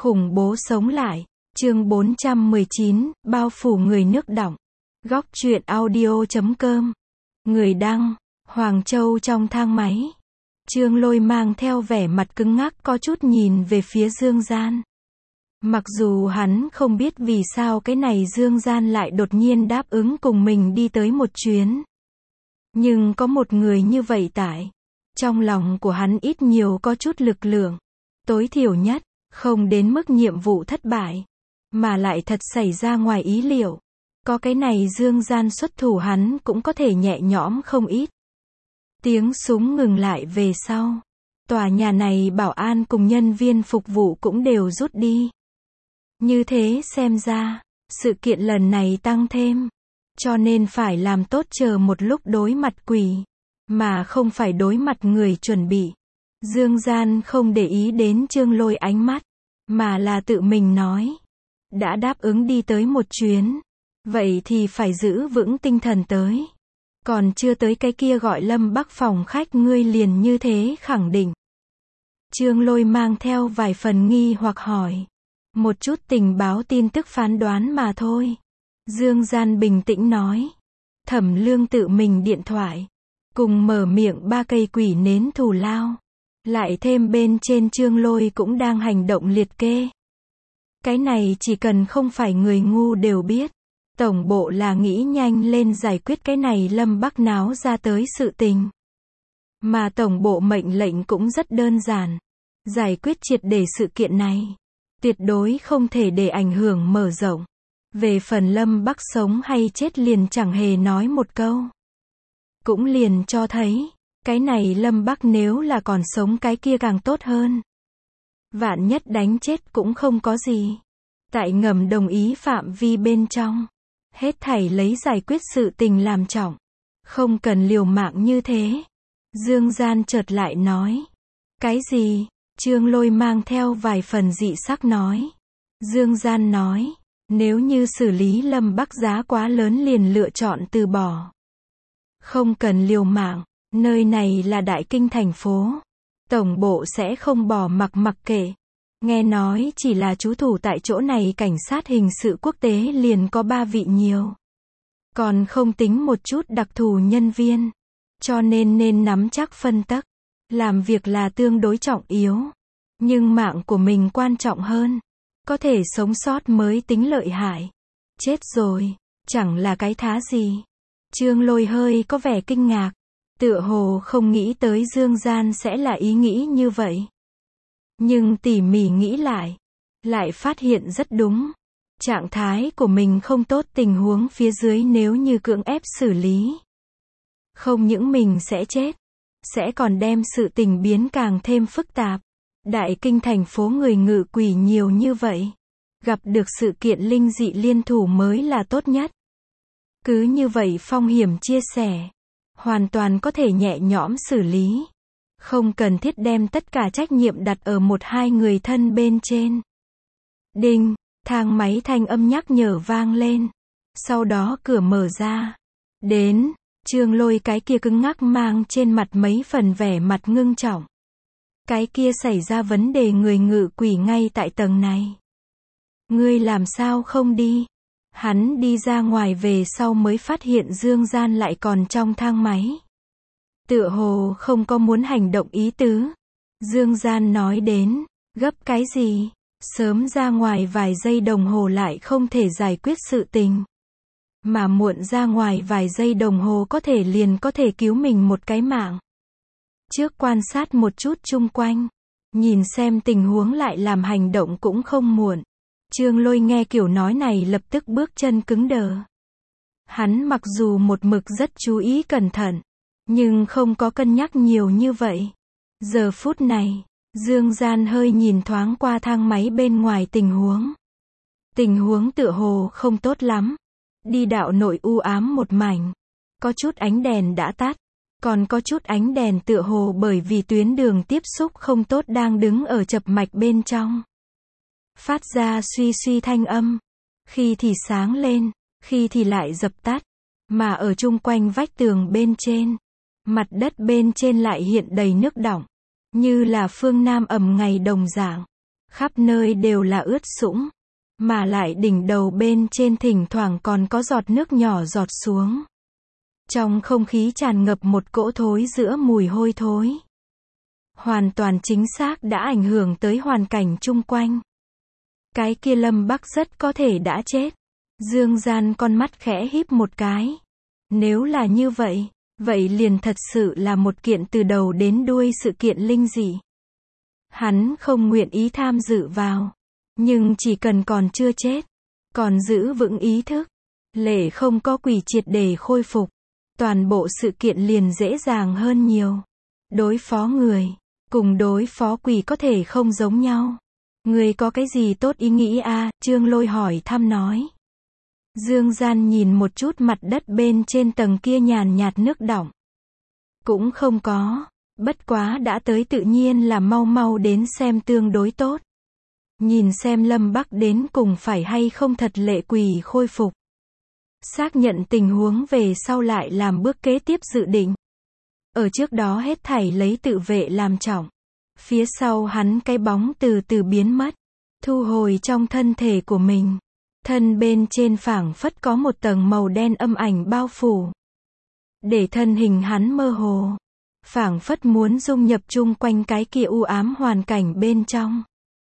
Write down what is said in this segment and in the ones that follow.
Khủng bố sống lại. Chương 419, bao phủ người nước đọng. Góc truyện audio.com. Người đăng, Hoàng Châu trong thang máy. Trương Lôi mang theo vẻ mặt cứng ngắc có chút nhìn về phía Dương Gian. Mặc dù hắn không biết vì sao cái này Dương Gian lại đột nhiên đáp ứng cùng mình đi tới một chuyến. Nhưng có một người như vậy tại trong lòng của hắn ít nhiều có chút lực lượng. Tối thiểu nhất, không đến mức nhiệm vụ thất bại, mà lại thật xảy ra ngoài ý liệu. Có cái này Dương Gian xuất thủ hắn cũng có thể nhẹ nhõm không ít. Tiếng súng ngừng lại về sau. Tòa nhà này bảo an cùng nhân viên phục vụ cũng đều rút đi. Như thế xem ra, sự kiện lần này tăng thêm. Cho nên phải làm tốt chờ một lúc đối mặt quỷ, mà không phải đối mặt người chuẩn bị. Dương Gian không để ý đến Trương Lôi ánh mắt, mà là tự mình nói. Đã đáp ứng đi tới một chuyến, vậy thì phải giữ vững tinh thần tới. Còn chưa tới cái kia gọi Lâm Bắc phòng khách ngươi liền như thế khẳng định. Trương Lôi mang theo vài phần nghi hoặc hỏi. Một chút tình báo tin tức phán đoán mà thôi. Dương Gian bình tĩnh nói. Thẩm Lương tự mình điện thoại, cùng mở miệng 3 cây quỷ nến thù lao. Lại thêm bên trên Trương Lôi cũng đang hành động liệt kê. Cái này chỉ cần không phải người ngu đều biết. Tổng bộ là nghĩ nhanh lên giải quyết cái này Lâm Bắc náo ra tới sự tình. Mà tổng bộ mệnh lệnh cũng rất đơn giản. Giải quyết triệt để sự kiện này. Tuyệt đối không thể để ảnh hưởng mở rộng. Về phần Lâm Bắc sống hay chết liền chẳng hề nói một câu. Cũng liền cho thấy, cái này Lâm Bắc nếu là còn sống cái kia càng tốt hơn. Vạn nhất đánh chết cũng không có gì. Tại ngầm đồng ý phạm vi bên trong. Hết thảy lấy giải quyết sự tình làm trọng. Không cần liều mạng như thế. Dương Gian chợt lại nói. Cái gì? Trương Lôi mang theo vài phần dị sắc nói. Dương Gian nói. Nếu như xử lý Lâm Bắc giá quá lớn liền lựa chọn từ bỏ. Không cần liều mạng. Nơi này là Đại Kinh thành phố. Tổng bộ sẽ không bỏ mặc kệ. Nghe nói chỉ là trú thủ tại chỗ này cảnh sát hình sự quốc tế liền có 3 vị nhiều. Còn không tính một chút đặc thù nhân viên. Cho nên nắm chắc phân tắc. Làm việc là tương đối trọng yếu. Nhưng mạng của mình quan trọng hơn. Có thể sống sót mới tính lợi hại. Chết rồi, chẳng là cái thá gì. Trương Lôi hơi có vẻ kinh ngạc. Tựa hồ không nghĩ tới Dương Gian sẽ là ý nghĩ như vậy. Nhưng tỉ mỉ nghĩ lại phát hiện rất đúng. Trạng thái của mình không tốt tình huống phía dưới nếu như cưỡng ép xử lý. Không những mình sẽ chết, sẽ còn đem sự tình biến càng thêm phức tạp. Đại Kinh thành phố người ngự quỷ nhiều như vậy. Gặp được sự kiện linh dị liên thủ mới là tốt nhất. Cứ như vậy phong hiểm chia sẻ. Hoàn toàn có thể nhẹ nhõm xử lý. Không cần thiết đem tất cả trách nhiệm đặt ở 1-2 người thân bên trên. Đinh, thang máy thanh âm nhắc nhở vang lên. Sau đó cửa mở ra. Đến, Trương Lôi cái kia cứng ngắc mang trên mặt mấy phần vẻ mặt ngưng trọng. Cái kia xảy ra vấn đề người ngự quỷ ngay tại tầng này. Ngươi làm sao không đi? Hắn đi ra ngoài về sau mới phát hiện Dương Gian lại còn trong thang máy. Tựa hồ không có muốn hành động ý tứ. Dương Gian nói đến, gấp cái gì? Sớm ra ngoài vài giây đồng hồ lại không thể giải quyết sự tình. Mà muộn ra ngoài vài giây đồng hồ có thể liền có thể cứu mình một cái mạng. Trước quan sát một chút chung quanh. Nhìn xem tình huống lại làm hành động cũng không muộn. Trương Lôi nghe kiểu nói này lập tức bước chân cứng đờ. Hắn mặc dù một mực rất chú ý cẩn thận. Nhưng không có cân nhắc nhiều như vậy. Giờ phút này, Dương Gian hơi nhìn thoáng qua thang máy bên ngoài tình huống. Tình huống tựa hồ không tốt lắm. Đi đạo nội u ám một mảnh. Có chút ánh đèn đã tắt. Còn có chút ánh đèn tựa hồ bởi vì tuyến đường tiếp xúc không tốt đang đứng ở chập mạch bên trong. Phát ra suy suy thanh âm. Khi thì sáng lên, khi thì lại dập tắt. Mà ở chung quanh vách tường bên trên. Mặt đất bên trên lại hiện đầy nước đọng. Như là phương Nam ẩm ngày đồng dạng. Khắp nơi đều là ướt sũng, mà lại đỉnh đầu bên trên thỉnh thoảng còn có giọt nước nhỏ giọt xuống. Trong không khí tràn ngập một cỗ thối rữa mùi hôi thối. Hoàn toàn chính xác đã ảnh hưởng tới hoàn cảnh chung quanh. Cái kia Lâm Bắc rất có thể đã chết. Dương Gian con mắt khẽ híp một cái. Nếu là như vậy, vậy liền thật sự là một kiện từ đầu đến đuôi sự kiện linh dị. Hắn không nguyện ý tham dự vào. Nhưng chỉ cần còn chưa chết, còn giữ vững ý thức, lệ không có quỷ triệt để khôi phục, toàn bộ sự kiện liền dễ dàng hơn nhiều. Đối phó người, cùng đối phó quỷ có thể không giống nhau. Người có cái gì tốt ý nghĩ a? Trương Lôi hỏi thăm nói. Dương Gian nhìn một chút mặt đất bên trên tầng kia nhàn nhạt nước đọng. Cũng không có, bất quá đã tới tự nhiên là mau mau đến xem tương đối tốt. Nhìn xem Lâm Bắc đến cùng phải hay không thật lệ quỷ khôi phục. Xác nhận tình huống về sau lại làm bước kế tiếp dự định. Ở trước đó hết thảy lấy tự vệ làm trọng. Phía sau hắn cái bóng từ từ biến mất. Thu hồi trong thân thể của mình. Thân bên trên phảng phất có một tầng màu đen âm ảnh bao phủ. Để thân hình hắn mơ hồ. Phảng phất muốn dung nhập chung quanh cái kia u ám hoàn cảnh bên trong.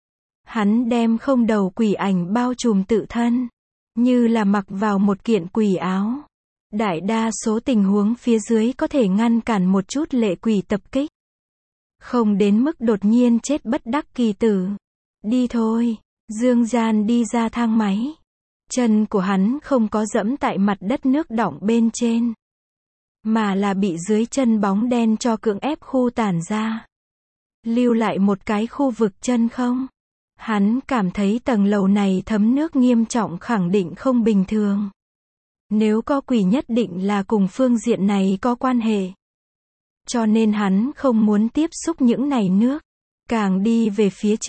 Hắn đem không đầu quỷ ảnh bao trùm tự thân. Như là mặc vào một kiện quỷ áo. Đại đa số tình huống phía dưới có thể ngăn cản một chút lệ quỷ tập kích. Không đến mức đột nhiên chết bất đắc kỳ tử. Đi thôi. Dương Gian đi ra thang máy. Chân của hắn không có dẫm tại mặt đất nước đọng bên trên. Mà là bị dưới chân bóng đen cho cưỡng ép khu tản ra. Lưu lại một cái khu vực chân không. Hắn cảm thấy tầng lầu này thấm nước nghiêm trọng khẳng định không bình thường. Nếu có quỷ nhất định là cùng phương diện này có quan hệ. Cho nên hắn không muốn tiếp xúc những này nước. Càng đi về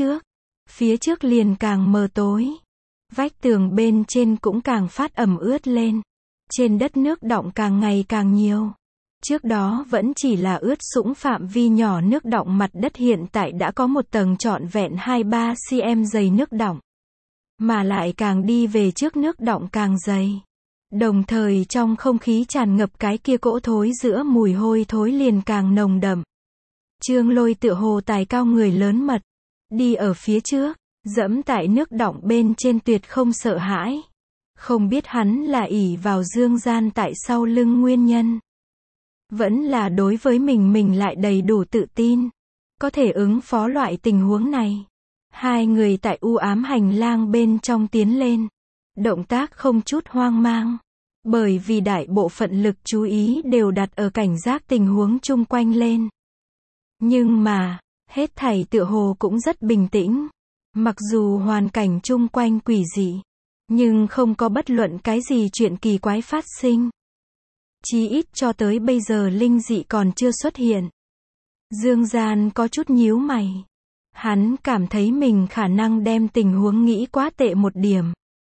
phía trước liền càng mờ tối. Vách tường bên trên cũng càng phát ẩm ướt lên. Trên đất nước đọng càng ngày càng nhiều. Trước đó vẫn chỉ là ướt sũng phạm vi nhỏ nước đọng, mặt đất hiện tại đã có một tầng trọn vẹn 2-3 cm dày nước đọng. Mà lại càng đi về trước nước đọng càng dày. Đồng thời trong không khí tràn ngập cái kia cỗ thối giữa mùi hôi thối liền càng nồng đậm. Trương Lôi tựa hồ tài cao người lớn mật. Đi ở phía trước, dẫm tại nước đọng bên trên tuyệt không sợ hãi. Không biết hắn là ỷ vào Dương Gian tại sau lưng nguyên nhân. Vẫn là đối với mình lại đầy đủ tự tin. Có thể ứng phó loại tình huống này. Hai người tại u ám hành lang bên trong tiến lên. Động tác không chút hoang mang. Bởi vì đại bộ phận lực chú ý đều đặt ở cảnh giác tình huống chung quanh lên. Nhưng mà, hết thảy tựa hồ cũng rất bình tĩnh. Mặc dù hoàn cảnh chung quanh quỷ dị, nhưng không có bất luận cái gì chuyện kỳ quái phát sinh. Chí ít cho tới bây giờ linh dị còn chưa xuất hiện. Dương Gian có chút nhíu mày. Hắn cảm thấy mình khả năng đem tình huống nghĩ quá tệ một điểm.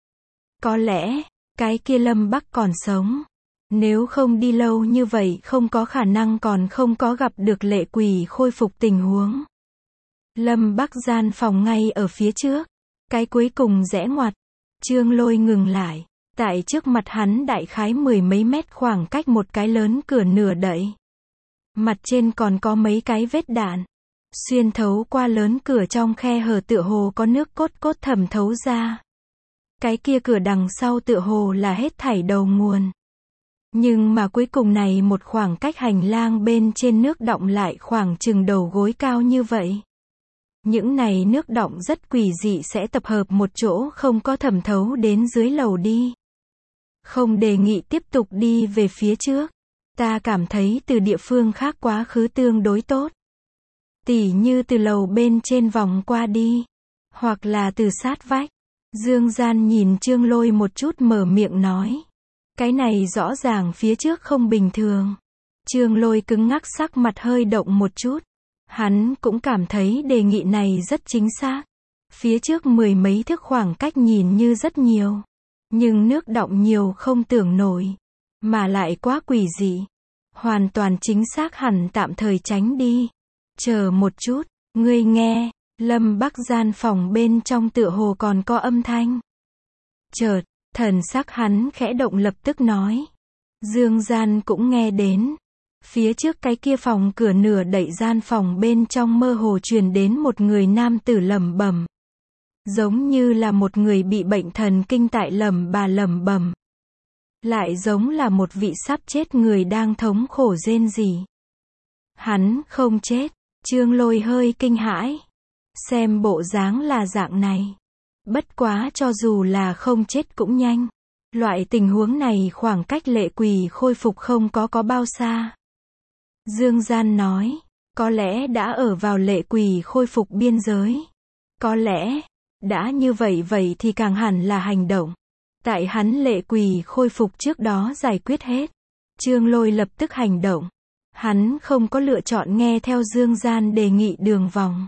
Có lẽ, cái kia Lâm Bắc còn sống. Nếu không đi lâu như vậy không có khả năng còn không có gặp được lệ quỷ khôi phục tình huống. Lâm Bắc gian phòng ngay ở phía trước. Cái cuối cùng rẽ ngoặt. Trương Lôi ngừng lại. Tại trước mặt hắn đại khái 10 mấy mét khoảng cách một cái lớn cửa nửa đậy. Mặt trên còn có mấy cái vết đạn. Xuyên thấu qua lớn cửa trong khe hở tựa hồ có nước cốt cốt thẩm thấu ra. Cái kia cửa đằng sau tựa hồ là hết thảy đầu nguồn. Nhưng mà cuối cùng này một khoảng cách hành lang bên trên nước đọng lại khoảng chừng đầu gối cao như vậy. Những này nước đọng rất quỷ dị sẽ tập hợp một chỗ không có thẩm thấu đến dưới lầu đi. Không đề nghị tiếp tục đi về phía trước. Ta cảm thấy từ địa phương khác quá khứ tương đối tốt. Tỉ như từ lầu bên trên vòng qua đi. Hoặc là từ sát vách. Dương Gian nhìn Trương Lôi một chút mở miệng nói. Cái này rõ ràng phía trước không bình thường. Trương Lôi cứng ngắc sắc mặt hơi động một chút. Hắn cũng cảm thấy đề nghị này rất chính xác. Phía trước 10 mấy thước khoảng cách nhìn như rất nhiều. Nhưng nước đọng nhiều không tưởng nổi. Mà lại quá quỷ dị. Hoàn toàn chính xác hẳn tạm thời tránh đi. Chờ một chút, ngươi nghe. Lâm Bắc gian phòng bên trong tựa hồ còn có âm thanh. Chợt, thần sắc hắn khẽ động lập tức nói. Dương gian cũng nghe đến. Phía trước cái kia phòng cửa nửa đậy gian phòng bên trong mơ hồ truyền đến một người nam tử lẩm bẩm. Giống như là một người bị bệnh thần kinh tại lẩm bẩm. Lại giống là một vị sắp chết người đang thống khổ rên rỉ. Hắn không chết. Trương Lôi hơi kinh hãi. Xem bộ dáng là dạng này. Bất quá cho dù là không chết cũng nhanh. Loại tình huống này khoảng cách lệ quỷ khôi phục không có bao xa. Dương gian nói. Có lẽ đã ở vào lệ quỷ khôi phục biên giới. Có lẽ, đã như vậy thì càng hẳn là hành động. Tại hắn lệ quỷ khôi phục trước đó giải quyết hết. Trương Lôi lập tức hành động. Hắn không có lựa chọn nghe theo Dương gian đề nghị đường vòng.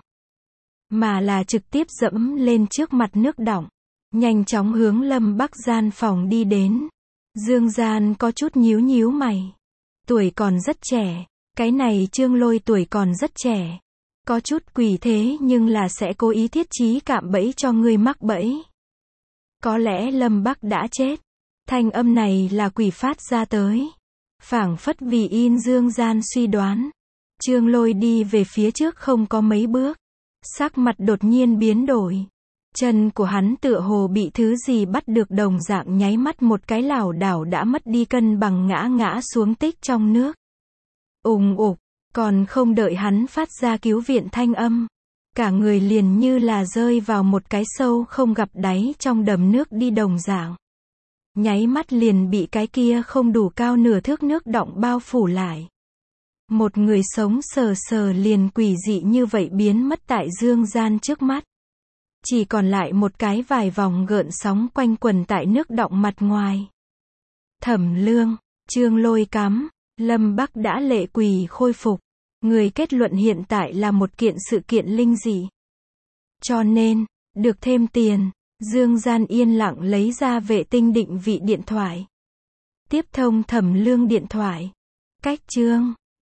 Mà là trực tiếp dẫm lên trước mặt nước đọng. Nhanh chóng hướng Lâm Bắc gian phòng đi đến. Dương gian có chút nhíu mày. Tuổi còn rất trẻ. Cái này Trương Lôi tuổi còn rất trẻ. Có chút quỷ thế nhưng là sẽ cố ý thiết trí cạm bẫy cho ngươi mắc bẫy. Có lẽ Lâm Bắc đã chết. Thanh âm này là quỷ phát ra tới. Phảng phất vì in Dương gian suy đoán. Trương Lôi đi về phía trước không có mấy bước. Sắc mặt đột nhiên biến đổi. Chân của hắn tựa hồ bị thứ gì bắt được đồng dạng nháy mắt một cái lảo đảo đã mất đi cân bằng ngã xuống tích trong nước. Ùng ục, còn không đợi hắn phát ra cứu viện thanh âm. Cả người liền như là rơi vào một cái sâu không gặp đáy trong đầm nước đi đồng dạng. Nháy mắt liền bị cái kia không đủ cao nửa thước nước đọng bao phủ lại. Một người sống sờ liền quỷ dị như vậy biến mất tại Dương gian trước mắt. Chỉ còn lại một cái vài vòng gợn sóng quanh quần tại nước đọng mặt ngoài. Thẩm Lương, Trương Lôi cắm, Lâm Bắc đã lệ quỷ khôi phục. Người kết luận hiện tại là một kiện sự kiện linh dị. Cho nên, được thêm tiền, Dương gian yên lặng lấy ra vệ tinh định vị điện thoại. Tiếp thông Thẩm Lương điện thoại. Cách chương